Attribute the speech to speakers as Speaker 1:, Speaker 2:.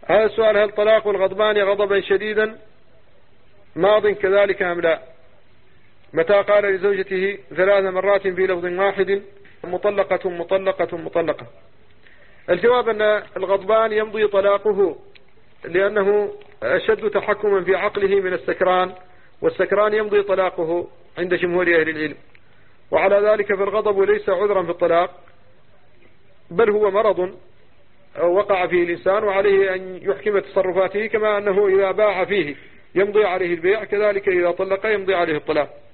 Speaker 1: هذا السؤال: هل طلاق الغضبان غضبا شديدا ماض كذلك أم لا؟ متى قال لزوجته 3 مرات بلفظ واحد: مطلقة مطلقة مطلقة؟ الجواب أن الغضبان يمضي طلاقه لأنه أشد تحكما في عقله من السكران، والسكران يمضي طلاقه عند جمهور أهل العلم. وعلى ذلك فالغضب ليس عذرا في الطلاق، بل هو مرض وقع فيه الإنسان، وعليه أن يحكم تصرفاته، كما أنه إذا باع فيه يمضي عليه البيع، كذلك إذا طلق يمضي عليه الطلاق.